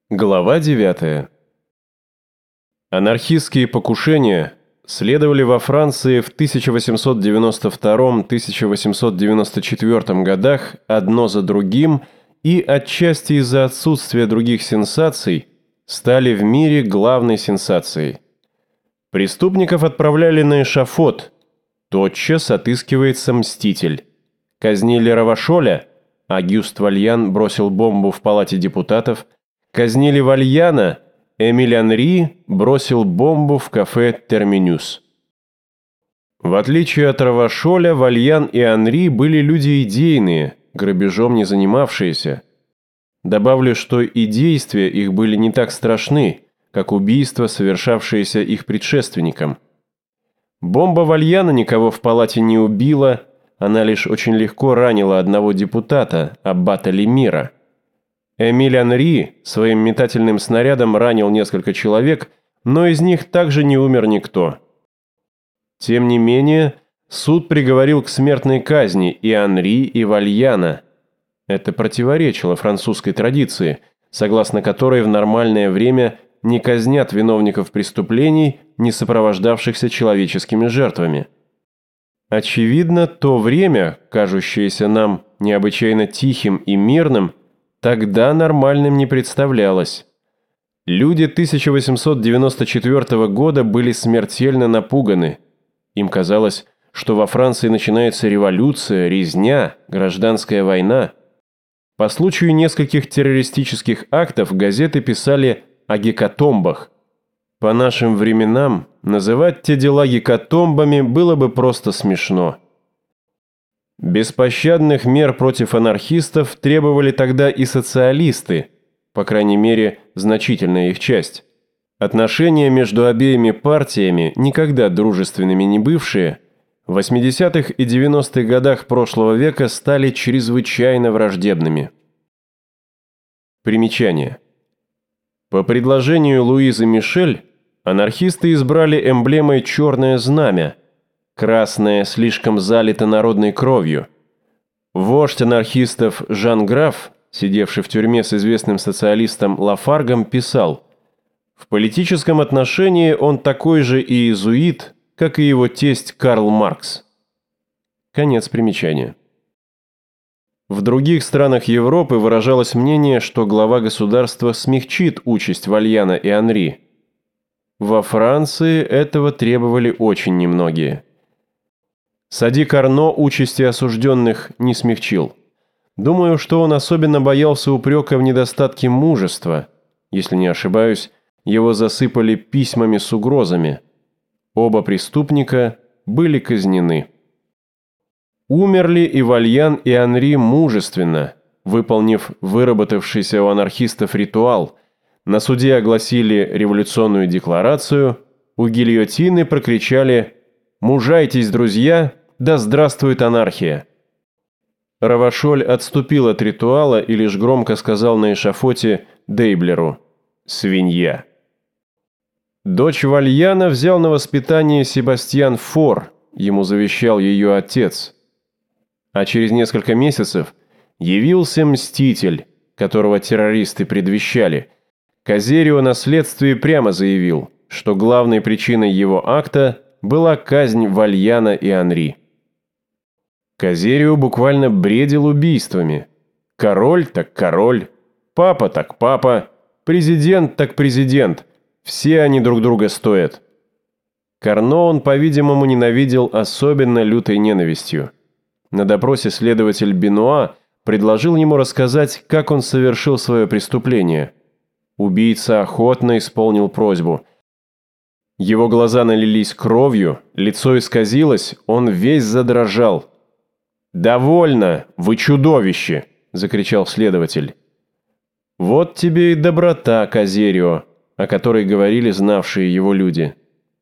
Глава 9. Анархистские покушения следовали во Франции в 1892-1894 годах одно за другим и отчасти из-за отсутствия других сенсаций стали в мире главной сенсацией. Преступников отправляли на эшафот, тотчас отыскивается мститель. Казнили Равашоля, Агюст Вальян бросил бомбу в палате депутатов. Казнили Вальяна, Эмиль Анри бросил бомбу в кафе «Терминус». В отличие от Равашоля, Вальян и Анри были люди идейные, грабежом не занимавшиеся. Добавлю, что и действия их были не так страшны, как убийства, совершавшиеся их предшественником. Бомба Вальяна никого в палате не убила, она лишь очень легко ранила одного депутата, аббата Лемира. Эмиль Анри своим метательным снарядом ранил несколько человек, но из них также не умер никто. Тем не менее, суд приговорил к смертной казни и Анри, и Вальяна. Это противоречило французской традиции, согласно которой в нормальное время не казнят виновников преступлений, не сопровождавшихся человеческими жертвами. Очевидно, то время, кажущееся нам необычайно тихим и мирным, тогда нормальным не представлялось. Люди 1894 года были смертельно напуганы. Им казалось, что во Франции начинается революция, резня, гражданская война. По случаю нескольких террористических актов газеты писали о гекатомбах. По нашим временам называть те дела гекатомбами было бы просто смешно. Беспощадных мер против анархистов требовали тогда и социалисты, по крайней мере, значительная их часть. Отношения между обеими партиями, никогда дружественными не бывшие, в 80-х и 90-х годах прошлого века стали чрезвычайно враждебными. Примечание. По предложению Луизы Мишель, анархисты избрали эмблемой черное знамя. Красное слишком залито народной кровью. Вождь анархистов Жан Граф, сидевший в тюрьме с известным социалистом Лафаргом, писал: «В политическом отношении он такой же иезуит, как и его тесть Карл Маркс». Конец примечания. В других странах Европы выражалось мнение, что глава государства смягчит участь Вальяна и Анри. Во Франции этого требовали очень немногие. Сади Карно участи осужденных не смягчил. Думаю, что он особенно боялся упрека в недостатке мужества. Если не ошибаюсь, его засыпали письмами с угрозами. Оба преступника были казнены. Умерли и Вальян, и Анри мужественно, выполнив выработавшийся у анархистов ритуал. На суде огласили революционную декларацию, у гильотины прокричали: «Мужайтесь, друзья, да здравствует анархия!» Равашоль отступил от ритуала и лишь громко сказал на эшафоте Дейблеру: «Свинья». Дочь Вальяна взял на воспитание Себастьян Фор, ему завещал ее отец. А через несколько месяцев явился мститель, которого террористы предвещали. Казерио на следствии прямо заявил, что главной причиной его акта была казнь Вальяна и Анри. Казерио буквально бредил убийствами. Король так король, папа так папа, президент так президент, все они друг друга стоят. Карно он, по-видимому, ненавидел особенно лютой ненавистью. На допросе следователь Бенуа предложил ему рассказать, как он совершил свое преступление. Убийца охотно исполнил просьбу. Его глаза налились кровью, лицо исказилось, он весь задрожал. «Довольно, вы чудовище!» – закричал следователь. Вот тебе и доброта Казерио, о которой говорили знавшие его люди.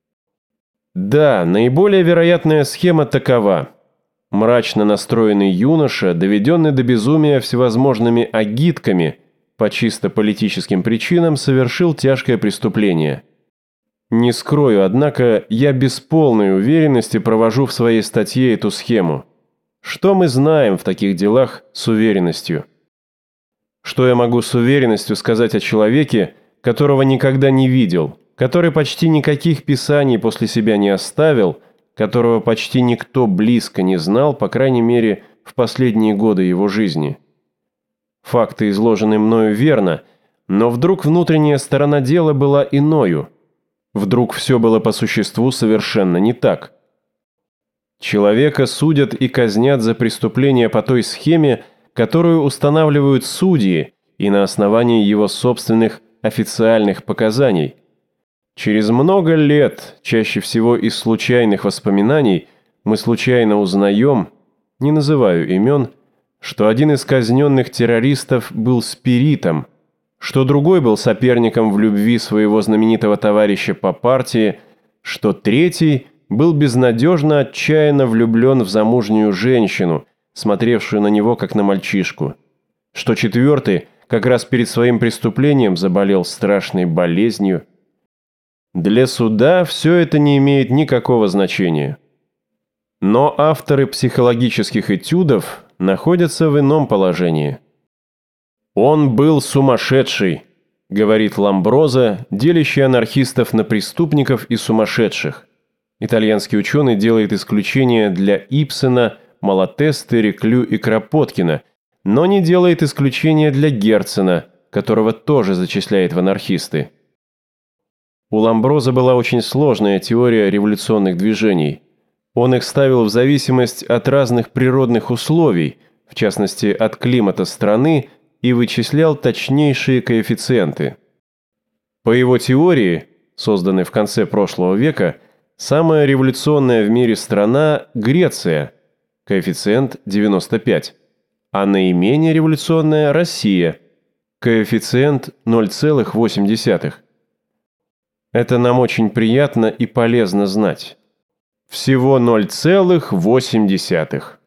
Да, наиболее вероятная схема такова. Мрачно настроенный юноша, доведенный до безумия всевозможными агитками, по чисто политическим причинам совершил тяжкое преступление. Не скрою, однако, я без полной уверенности провожу в своей статье эту схему. Что мы знаем в таких делах с уверенностью? Что я могу с уверенностью сказать о человеке, которого никогда не видел, который почти никаких писаний после себя не оставил, которого почти никто близко не знал, по крайней мере, в последние годы его жизни? Факты изложены мною верно, но вдруг внутренняя сторона дела была иною. Вдруг все было по существу совершенно не так. Человека судят и казнят за преступления по той схеме, которую устанавливают судьи и на основании его собственных официальных показаний. Через много лет, чаще всего из случайных воспоминаний, мы случайно узнаем, не называю имен, что один из казненных террористов был спиритом, что другой был соперником в любви своего знаменитого товарища по партии, что третий был безнадежно отчаянно влюблен в замужнюю женщину, смотревшую на него как на мальчишку, что четвертый как раз перед своим преступлением заболел страшной болезнью. Для суда все это не имеет никакого значения. Но авторы психологических этюдов находятся в ином положении. «Он был сумасшедший», — говорит Ламброзо, делящий анархистов на преступников и сумасшедших. Итальянский ученый делает исключение для Ибсена, Малатесты, Реклю и Кропоткина, но не делает исключения для Герцена, которого тоже зачисляет в анархисты. У Ламброзо была очень сложная теория революционных движений. Он их ставил в зависимость от разных природных условий, в частности от климата страны, и вычислял точнейшие коэффициенты. По его теории, созданной в конце прошлого века, самая революционная в мире страна – Греция, коэффициент 95, а наименее революционная – Россия, коэффициент 0,8. Это нам очень приятно и полезно знать. Всего 0,8.